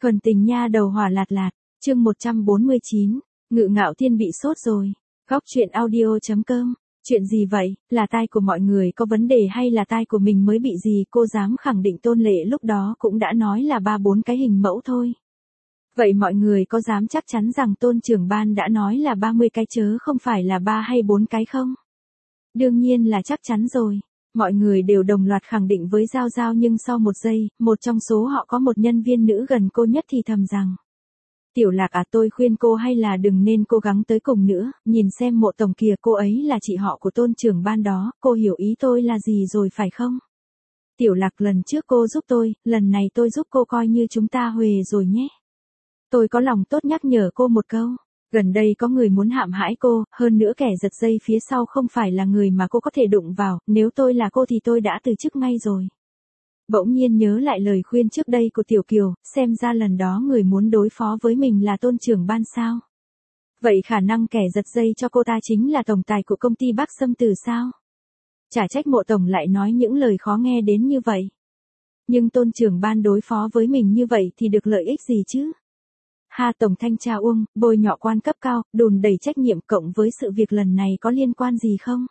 Thuần tình nha đầu hỏa lạt lạt, chương 149, Ngự Ngạo Thiên bị sốt rồi. Góc truyện audio.com, chuyện gì vậy, là tai của mọi người có vấn đề hay là tai của mình mới bị gì? Cô dám khẳng định Tôn Lệ lúc đó cũng đã nói là 3-4 cái hình mẫu thôi. Vậy mọi người có dám chắc chắn rằng Tôn trưởng ban đã nói là 30 cái chớ không phải là 3 hay 4 cái không? Đương nhiên là chắc chắn rồi. Mọi người đều đồng loạt khẳng định với Giao Giao, nhưng sau một giây, một trong số họ có một nhân viên nữ gần cô nhất thì thầm rằng: Tiểu Lạc à, tôi khuyên cô hay là đừng nên cố gắng tới cùng nữa, nhìn xem Mộ tổng kìa, cô ấy là chị họ của Tôn trưởng ban đó, cô hiểu ý tôi là gì rồi phải không? Tiểu Lạc, lần trước cô giúp tôi, lần này tôi giúp cô, coi như chúng ta huề rồi nhé. Tôi có lòng tốt nhắc nhở cô một câu. Gần đây có người muốn hãm hại cô, hơn nữa kẻ giật dây phía sau không phải là người mà cô có thể đụng vào, nếu tôi là cô thì tôi đã từ chức ngay rồi. Bỗng nhiên nhớ lại lời khuyên trước đây của Tiểu Kiều, xem ra lần đó người muốn đối phó với mình là Tôn trưởng ban sao. Vậy khả năng kẻ giật dây cho cô ta chính là tổng tài của công ty Bắc Sâm Tử sao? Chả trách Mộ tổng lại nói những lời khó nghe đến như vậy. Nhưng Tôn trưởng ban đối phó với mình như vậy thì được lợi ích gì chứ? Ha, tổng thanh tra Uông, bôi nhọ quan cấp cao, đùn đẩy trách nhiệm cộng với sự việc lần này có liên quan gì không?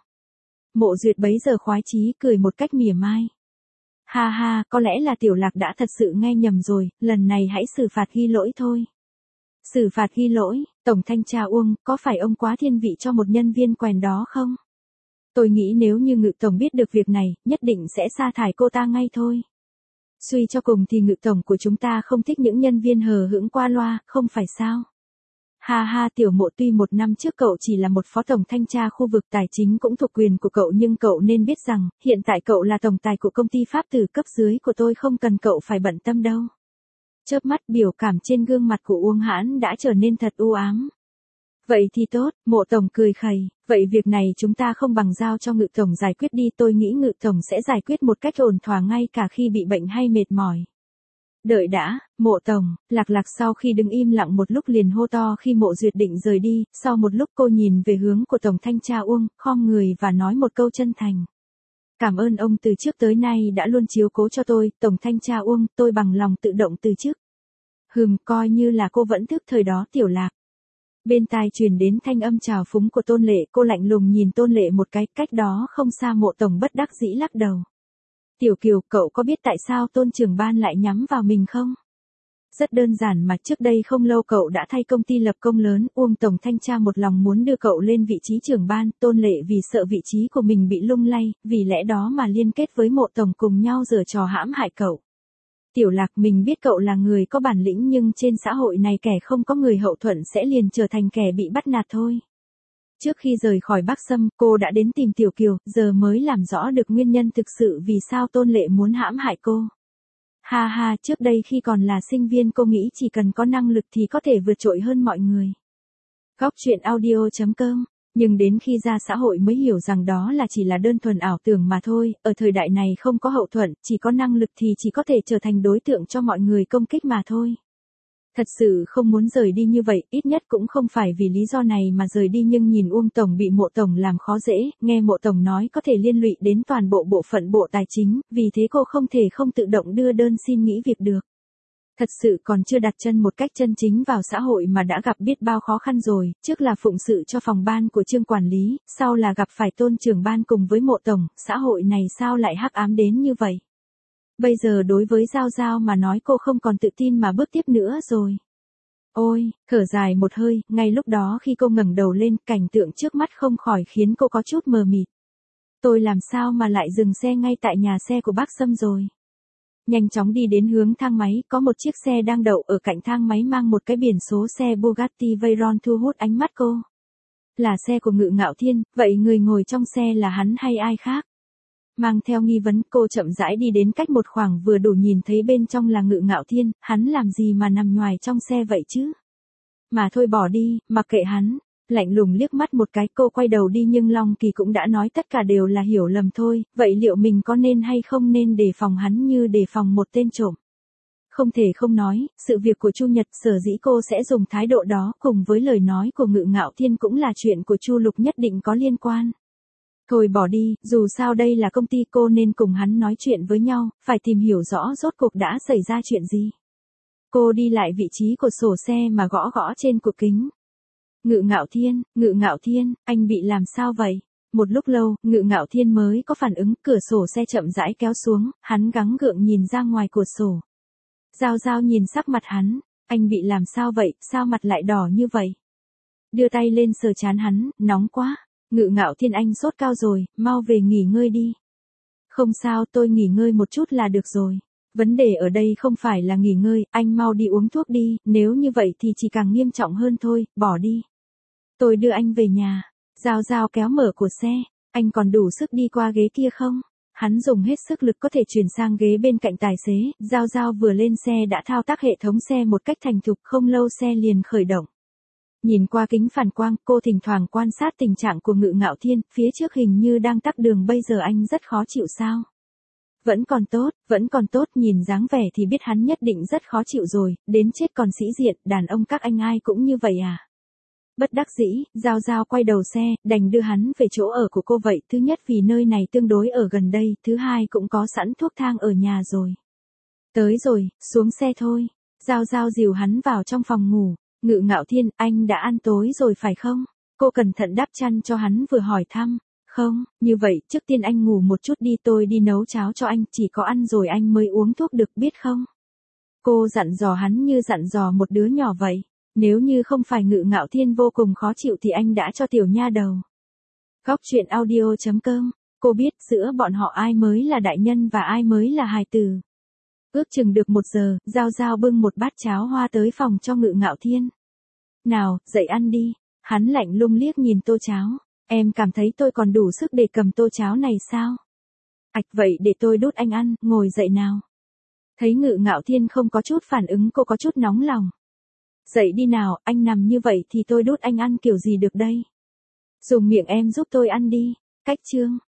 Mộ Duyệt bấy giờ khoái chí cười một cách mỉa mai. Ha ha, có lẽ là Tiểu Lạc đã thật sự nghe nhầm rồi, lần này hãy xử phạt ghi lỗi thôi. Xử phạt ghi lỗi, tổng thanh tra Uông, có phải ông quá thiên vị cho một nhân viên quèn đó không? Tôi nghĩ nếu như Ngự tổng biết được việc này, nhất định sẽ sa thải cô ta ngay thôi. Suy cho cùng thì Ngự tổng của chúng ta không thích những nhân viên hờ hững qua loa, không phải sao? Ha ha, Tiểu Mộ, tuy một năm trước cậu chỉ là một phó tổng thanh tra khu vực tài chính cũng thuộc quyền của cậu, nhưng cậu nên biết rằng, hiện tại cậu là tổng tài của công ty Pháp Tử, cấp dưới của tôi, không cần cậu phải bận tâm đâu. Chớp mắt, biểu cảm trên gương mặt của Uông Hãn đã trở nên thật u ám. Vậy thì tốt, Mộ tổng cười khẩy, vậy việc này chúng ta không bằng giao cho Ngự tổng giải quyết đi, tôi nghĩ Ngự tổng sẽ giải quyết một cách ổn thỏa ngay cả khi bị bệnh hay mệt mỏi. Đợi đã, Mộ tổng. Lạc Lạc sau khi đứng im lặng một lúc liền hô to khi Mộ Duyệt định rời đi, sau một lúc cô nhìn về hướng của tổng thanh tra Uông, khom người và nói một câu chân thành. Cảm ơn ông từ trước tới nay đã luôn chiếu cố cho tôi, tổng thanh tra Uông, tôi bằng lòng tự động từ chức. Coi như là cô vẫn thức thời đó Tiểu Lạc. Bên tai truyền đến thanh âm trào phúng của Tôn Lệ, cô lạnh lùng nhìn Tôn Lệ một cái, cách đó không xa. Mộ tổng bất đắc dĩ lắc đầu. Tiểu Kiều, cậu có biết tại sao Tôn trưởng ban lại nhắm vào mình không? Rất đơn giản mà, trước đây không lâu cậu đã thay công ty lập công lớn, Uông tổng thanh tra một lòng muốn đưa cậu lên vị trí trưởng ban, Tôn Lệ vì sợ vị trí của mình bị lung lay, vì lẽ đó mà liên kết với Mộ tổng cùng nhau giở trò hãm hại cậu. Tiểu Lạc, mình biết cậu là người có bản lĩnh, nhưng trên xã hội này kẻ không có người hậu thuẫn sẽ liền trở thành kẻ bị bắt nạt thôi. Trước khi rời khỏi Bắc Sâm, cô đã đến tìm Tiểu Kiều, giờ mới làm rõ được nguyên nhân thực sự vì sao Tôn Lệ muốn hãm hại cô. Ha ha, trước đây khi còn là sinh viên cô nghĩ chỉ cần có năng lực thì có thể vượt trội hơn mọi người. Góc truyện audio.com, nhưng đến khi ra xã hội mới hiểu rằng đó là chỉ là đơn thuần ảo tưởng mà thôi, ở thời đại này không có hậu thuẫn, chỉ có năng lực thì chỉ có thể trở thành đối tượng cho mọi người công kích mà thôi. Thật sự không muốn rời đi như vậy, ít nhất cũng không phải vì lý do này mà rời đi, nhưng nhìn Uông tổng bị Mộ tổng làm khó dễ, nghe Mộ tổng nói có thể liên lụy đến toàn bộ bộ phận Bộ Tài chính, vì thế cô không thể không tự động đưa đơn xin nghỉ việc được. Thật sự còn chưa đặt chân một cách chân chính vào xã hội mà đã gặp biết bao khó khăn rồi, trước là phụng sự cho phòng ban của Trương quản lý, sau là gặp phải Tôn trưởng ban cùng với Mộ tổng, xã hội này sao lại hắc ám đến như vậy? Bây giờ đối với Giao Giao mà nói, cô không còn tự tin mà bước tiếp nữa rồi. Ôi, thở dài một hơi, ngay lúc đó khi cô ngẩng đầu lên, cảnh tượng trước mắt không khỏi khiến cô có chút mờ mịt. Tôi làm sao mà lại dừng xe ngay tại nhà xe của Bắc Sâm rồi? Nhanh chóng đi đến hướng thang máy, có một chiếc xe đang đậu ở cạnh thang máy mang một cái biển số xe Bugatti Veyron thu hút ánh mắt cô. Là xe của Ngự Ngạo Thiên, vậy người ngồi trong xe là hắn hay ai khác? Mang theo nghi vấn, cô chậm rãi đi đến cách một khoảng vừa đủ nhìn thấy bên trong là Ngự Ngạo Thiên, hắn làm gì mà nằm nhoài trong xe vậy chứ? Mà thôi bỏ đi, mặc kệ hắn. Lạnh lùng liếc mắt một cái, cô quay đầu đi, nhưng Long Kỳ cũng đã nói tất cả đều là hiểu lầm thôi, vậy liệu mình có nên hay không nên đề phòng hắn như đề phòng một tên trộm? Không thể không nói, sự việc của Chu Nhật sở dĩ cô sẽ dùng thái độ đó cùng với lời nói của Ngự Ngạo Thiên cũng là chuyện của Chu Lục nhất định có liên quan. Thôi bỏ đi, dù sao đây là công ty, cô nên cùng hắn nói chuyện với nhau, phải tìm hiểu rõ rốt cuộc đã xảy ra chuyện gì. Cô đi lại vị trí của sổ xe mà gõ gõ trên cụt kính. Ngự Ngạo Thiên, anh bị làm sao vậy? Một lúc lâu, Ngự Ngạo Thiên mới có phản ứng, cửa sổ xe chậm rãi kéo xuống, hắn gắng gượng nhìn ra ngoài cửa sổ. Giao Giao nhìn sắc mặt hắn, anh bị làm sao vậy, sao mặt lại đỏ như vậy? Đưa tay lên sờ trán hắn, nóng quá. Ngự Ngạo Thiên, anh sốt cao rồi, mau về nghỉ ngơi đi. Không sao, tôi nghỉ ngơi một chút là được rồi. Vấn đề ở đây không phải là nghỉ ngơi, anh mau đi uống thuốc đi, nếu như vậy thì chỉ càng nghiêm trọng hơn thôi, bỏ đi. Tôi đưa anh về nhà. Giao Giao kéo mở của xe, anh còn đủ sức đi qua ghế kia không? Hắn dùng hết sức lực có thể chuyển sang ghế bên cạnh tài xế, Giao Giao vừa lên xe đã thao tác hệ thống xe một cách thành thục, không lâu xe liền khởi động. Nhìn qua kính phản quang, cô thỉnh thoảng quan sát tình trạng của Ngự Ngạo Thiên, phía trước hình như đang tắc đường, bây giờ anh rất khó chịu sao? Vẫn còn tốt, nhìn dáng vẻ thì biết hắn nhất định rất khó chịu rồi, đến chết còn sĩ diện, đàn ông các anh ai cũng như vậy à? Bất đắc dĩ, Giao Giao quay đầu xe, đành đưa hắn về chỗ ở của cô vậy, thứ nhất vì nơi này tương đối ở gần đây, thứ hai cũng có sẵn thuốc thang ở nhà rồi. Tới rồi, xuống xe thôi. Giao Giao dìu hắn vào trong phòng ngủ. Ngự Ngạo Thiên, anh đã ăn tối rồi phải không? Cô cẩn thận đắp chăn cho hắn vừa hỏi thăm. Không, như vậy, trước tiên anh ngủ một chút đi, tôi đi nấu cháo cho anh, chỉ có ăn rồi anh mới uống thuốc được biết không? Cô dặn dò hắn như dặn dò một đứa nhỏ vậy. Nếu như không phải Ngự Ngạo Thiên vô cùng khó chịu thì anh đã cho tiểu nha đầu. Góc truyện audio.com, cô biết giữa bọn họ ai mới là đại nhân và ai mới là hài tử. Ước chừng được 1 giờ, Giao Giao bưng một bát cháo hoa tới phòng cho Ngự Ngạo Thiên. Nào, dậy ăn đi. Hắn lạnh lùng liếc nhìn tô cháo. Em cảm thấy tôi còn đủ sức để cầm tô cháo này sao? Ạch, vậy để tôi đút anh ăn, ngồi dậy nào. Thấy Ngự Ngạo Thiên không có chút phản ứng, cô có chút nóng lòng. Dậy đi nào, anh nằm như vậy thì tôi đút anh ăn kiểu gì được đây? Dùng miệng em giúp tôi ăn đi. Cách chương.